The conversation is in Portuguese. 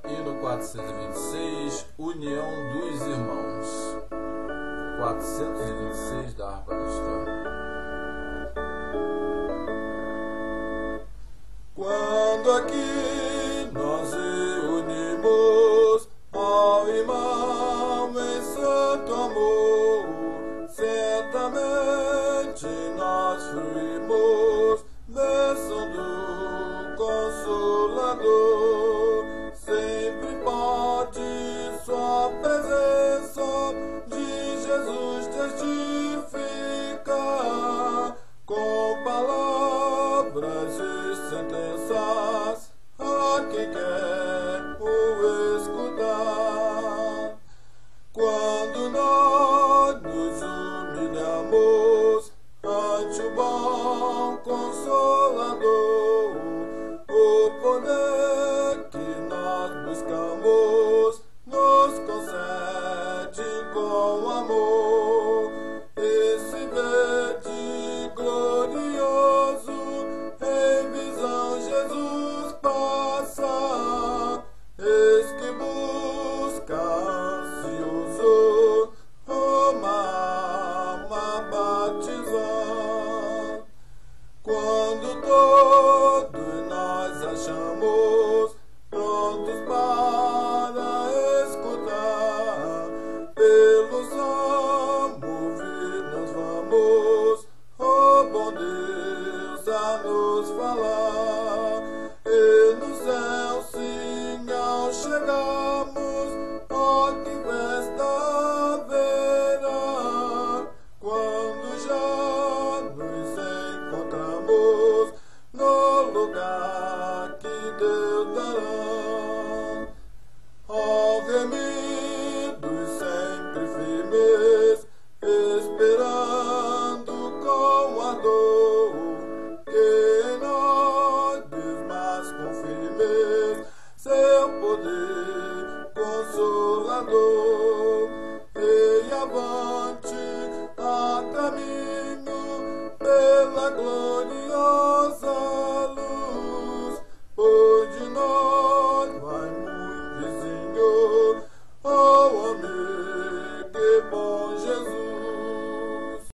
Hino 426, União dos Irmãos. 426 da harpa cristã. Quando aqui nós reunimos, ó irmão, em santo amor, certamente nós fruímos bênção do Consolador. Sempre pode sua presença de Jesus testificar com palavras e sentenças a quem quer o escutar. Quando nós nos humilhamos ante o bom Consolador, o poder que nós buscamos nos concede com amor. Esse verde glorioso em visão Jesus passa, eis que busca ansioso uma alma batizar. Quando todos nós achamos prontos para escutar, pelos ramos nós vamos, ó bom Deus, a nos falar. E no céu sim ao chegarmos, ó que festa haverá, quando já nos encontramos no lugar que Deus dará. Ó remidos sempre firmes, esperando com ardor, que em nós Deus mais confirme seu poder consolador.